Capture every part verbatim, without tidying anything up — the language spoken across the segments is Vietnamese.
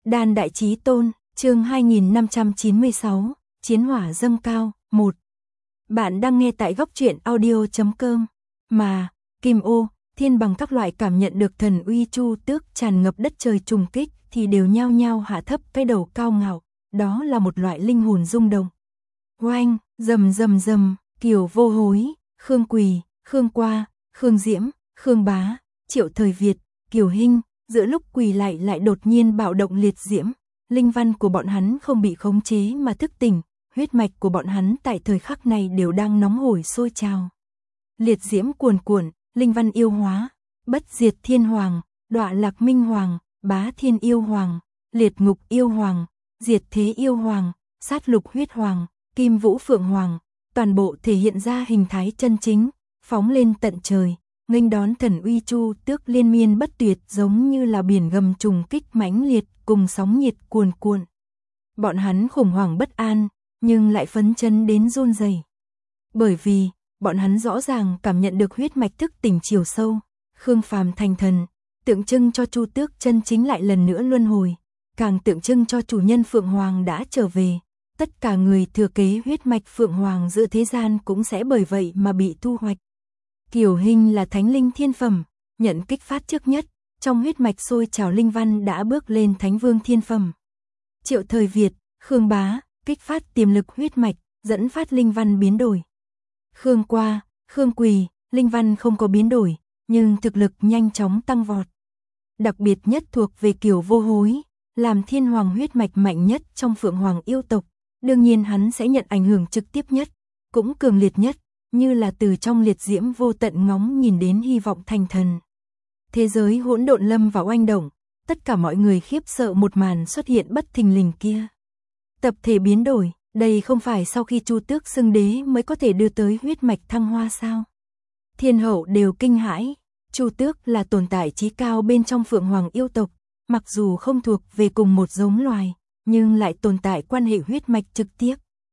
Đan Đại Chí Tôn, chương hai nghìn năm trăm chín mươi sáu, Chiến hỏa dâng cao, một. Bạn đang nghe tại góc truyện audio chấm com. Mà, Kim Ô, Thiên Bằng các loại cảm nhận được thần uy Chu Tước tràn ngập đất trời trùng kích thì đều nhao nhao hạ thấp cái đầu cao ngạo, đó là một loại linh hồn rung động. Oanh, rầm rầm rầm, Kiều Vô Hối, Khương Quỳ, Khương Qua, Khương Diễm, Khương Bá, Triệu Thời Việt, Kiều Hinh, giữa lúc quỳ lại lại đột nhiên bạo động liệt diễm, linh văn của bọn hắn không bị khống chế mà thức tỉnh, huyết mạch của bọn hắn tại thời khắc này đều đang nóng hổi sôi trào. Liệt diễm cuồn cuộn, linh văn yêu hóa, Bất Diệt Thiên Hoàng, Đọa Lạc Minh Hoàng, Bá Thiên Yêu Hoàng, Liệt Ngục Yêu Hoàng, Diệt Thế Yêu Hoàng, Sát Lục Huyết Hoàng, Kim Vũ Phượng Hoàng, toàn bộ thể hiện ra hình thái chân chính, phóng lên tận trời, nghênh đón thần uy Chu Tước liên miên bất tuyệt, giống như là biển gầm trùng kích mãnh liệt cùng sóng nhiệt cuồn cuộn. Bọn hắn khủng hoảng bất an, nhưng lại phấn chấn đến run rẩy. Bởi vì, bọn hắn rõ ràng cảm nhận được huyết mạch thức tỉnh chiều sâu, Khương Phàm thành thần, tượng trưng cho Chu Tước chân chính lại lần nữa luân hồi, càng tượng trưng cho chủ nhân Phượng Hoàng đã trở về. Tất cả người thừa kế huyết mạch Phượng Hoàng giữa thế gian cũng sẽ bởi vậy mà bị thu hoạch. Kiều Hinh là thánh linh thiên phẩm, nhận kích phát trước nhất, trong huyết mạch sôi trào linh văn đã bước lên thánh vương thiên phẩm. Triệu Thời Việt, Khương Bá, kích phát tiềm lực huyết mạch, dẫn phát linh văn biến đổi. Khương Qua, Khương Quỳ, linh văn không có biến đổi, nhưng thực lực nhanh chóng tăng vọt. Đặc biệt nhất thuộc về Kiều Vô Hối, làm thiên hoàng huyết mạch mạnh nhất trong Phượng Hoàng yêu tộc, đương nhiên hắn sẽ nhận ảnh hưởng trực tiếp nhất, cũng cường liệt nhất, như là từ trong liệt diễm vô tận ngóng nhìn đến hy vọng thành thần. Thế giới hỗn độn lâm vào oanh động, tất cả mọi người khiếp sợ một màn xuất hiện bất thình lình kia. Tập thể biến đổi, đây không phải sau khi Chu Tước xưng đế mới có thể đưa tới huyết mạch thăng hoa sao? Thiên hậu đều kinh hãi, Chu Tước là tồn tại chí cao bên trong Phượng Hoàng yêu tộc, mặc dù không thuộc về cùng một giống loài, nhưng lại tồn tại quan hệ huyết mạch trực tiếp.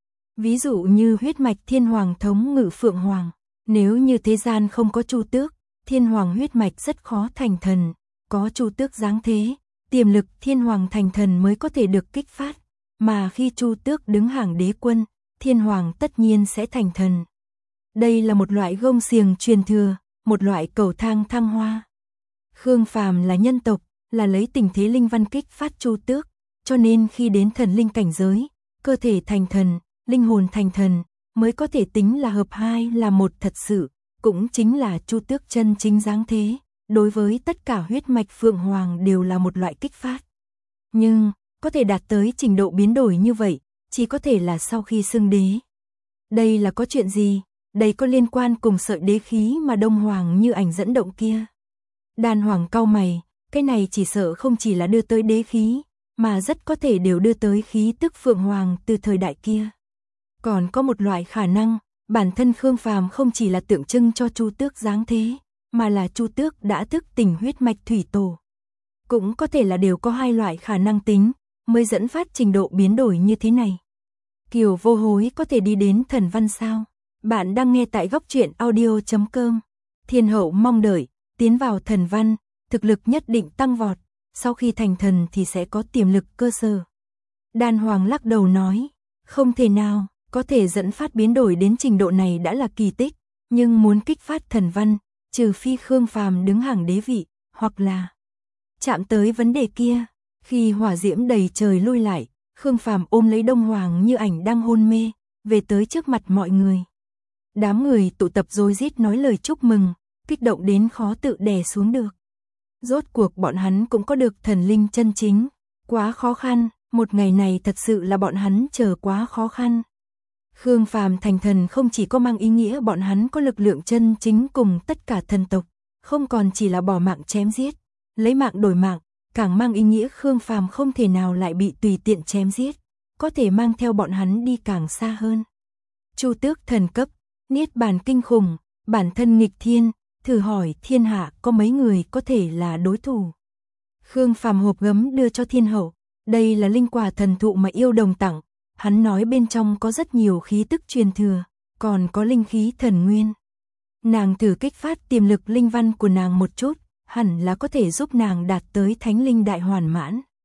Ví dụ như huyết mạch Thiên Hoàng thống ngự Phượng Hoàng, nếu như thế gian không có Chu Tước, Thiên Hoàng huyết mạch rất khó thành thần, có Chu Tước giáng thế, tiềm lực Thiên Hoàng thành thần mới có thể được kích phát, mà khi Chu Tước đứng hàng đế quân, Thiên Hoàng tất nhiên sẽ thành thần. Đây là một loại gông xiềng truyền thừa, một loại cầu thang thăng hoa. Khương Phàm là nhân tộc, là lấy tình thế linh văn kích phát Chu Tước, cho nên khi đến thần linh cảnh giới, cơ thể thành thần, linh hồn thành thần, mới có thể tính là hợp hai là một thật sự, cũng chính là Chu Tước chân chính giáng thế, đối với tất cả huyết mạch Phượng Hoàng đều là một loại kích phát. Nhưng, có thể đạt tới trình độ biến đổi như vậy, chỉ có thể là sau khi xưng đế. Đây là có chuyện gì? Đây có liên quan cùng sợi đế khí mà Đông Hoàng Như Ảnh dẫn động kia. Đan Hoàng cau mày, cái này chỉ sợ không chỉ là đưa tới đế khí, mà rất có thể đều đưa tới khí tức Phượng Hoàng từ thời đại kia. Còn có một loại khả năng, bản thân Khương Phàm không chỉ là tượng trưng cho Chu Tước giáng thế, mà là Chu Tước đã thức tỉnh huyết mạch thủy tổ. Cũng có thể là đều có hai loại khả năng tính, mới dẫn phát trình độ biến đổi như thế này. Kiều Vô Hối có thể đi đến thần văn sao? Bạn đang nghe tại góc truyện audio chấm com. Thiên hậu mong đợi, tiến vào thần văn, thực lực nhất định tăng vọt, sau khi thành thần thì sẽ có tiềm lực cơ sở. Đan Hoàng lắc đầu nói, không thể nào, có thể dẫn phát biến đổi đến trình độ này đã là kỳ tích, nhưng muốn kích phát thần văn, trừ phi Khương Phàm đứng hàng đế vị, hoặc là chạm tới vấn đề kia. Khi hỏa diễm đầy trời lui lại, Khương Phàm ôm lấy Đông Hoàng Như Ảnh đang hôn mê, về tới trước mặt mọi người. Đám người tụ tập rối rít nói lời chúc mừng, kích động đến khó tự đè xuống được. Rốt cuộc bọn hắn cũng có được thần linh chân chính, quá khó khăn, một ngày này thật sự là bọn hắn chờ quá khó khăn. Khương Phàm thành thần không chỉ có mang ý nghĩa bọn hắn có lực lượng chân chính cùng tất cả thần tộc, không còn chỉ là bỏ mạng chém giết, lấy mạng đổi mạng, càng mang ý nghĩa Khương Phàm không thể nào lại bị tùy tiện chém giết, có thể mang theo bọn hắn đi càng xa hơn. Chu Tước thần cấp, niết bàn kinh khủng, bản thân nghịch thiên, thử hỏi thiên hạ có mấy người có thể là đối thủ. Khương Phàm hộp gấm đưa cho thiên hậu, đây là linh quả thần thụ mà yêu đồng tặng, hắn nói bên trong có rất nhiều khí tức truyền thừa, còn có linh khí thần nguyên. Nàng thử kích phát tiềm lực linh văn của nàng một chút, hẳn là có thể giúp nàng đạt tới thánh linh đại hoàn mãn.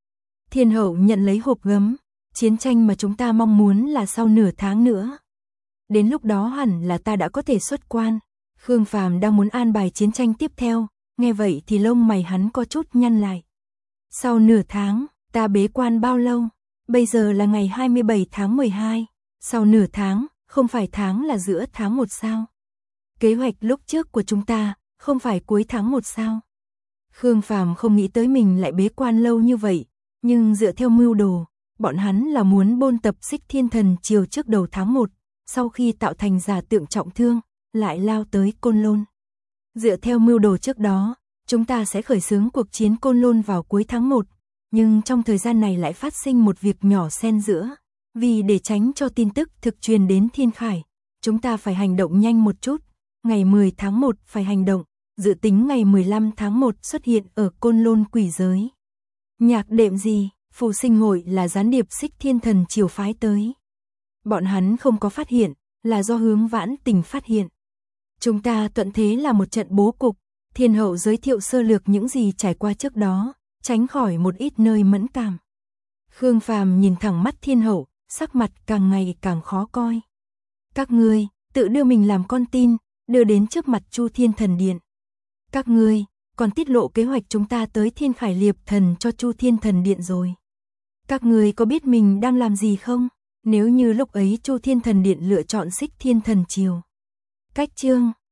Thiên hậu nhận lấy hộp gấm, chiến tranh mà chúng ta mong muốn là sau nửa tháng nữa. Đến lúc đó hẳn là ta đã có thể xuất quan. Khương Phàm đang muốn an bài chiến tranh tiếp theo, nghe vậy thì lông mày hắn có chút nhăn lại. Sau nửa tháng, ta bế quan bao lâu? Bây giờ là ngày hai mươi bảy tháng mười hai, sau nửa tháng, không phải tháng là giữa tháng một sao? Kế hoạch lúc trước của chúng ta, không phải cuối tháng một sao? Khương Phàm không nghĩ tới mình lại bế quan lâu như vậy, nhưng dựa theo mưu đồ, bọn hắn là muốn bôn tập Xích Thiên Thần Triều trước đầu tháng một, sau khi tạo thành giả tượng trọng thương, lại lao tới Côn Lôn. Dựa theo mưu đồ trước đó, chúng ta sẽ khởi xướng cuộc chiến Côn Lôn vào cuối tháng một, nhưng trong thời gian này lại phát sinh một việc nhỏ xen giữa. Vì để tránh cho tin tức thực truyền đến Thiên Khải, chúng ta phải hành động nhanh một chút, ngày mười tháng một phải hành động, dự tính ngày mười lăm tháng một xuất hiện ở Côn Lôn quỷ giới. Nhạc đệm gì, Phù Sinh Hội là gián điệp Xích Thiên Thần Triều phái tới. Bọn hắn không có phát hiện, là do Hướng Vãn Tình phát hiện. Chúng ta thuận thế là một trận bố cục, Thiên hậu giới thiệu sơ lược những gì trải qua trước đó, tránh khỏi một ít nơi mẫn cảm. Khương Phàm nhìn thẳng mắt Thiên hậu, sắc mặt càng ngày càng khó coi. Các ngươi, tự đưa mình làm con tin, đưa đến trước mặt Chu Thiên Thần Điện. Các ngươi, còn tiết lộ kế hoạch chúng ta tới Thiên Khải Liệp Thần cho Chu Thiên Thần Điện rồi. Các ngươi có biết mình đang làm gì không? Nếu như lúc ấy Chu Thiên Thần Điện lựa chọn Xích Thiên Thần Triều. Cách chương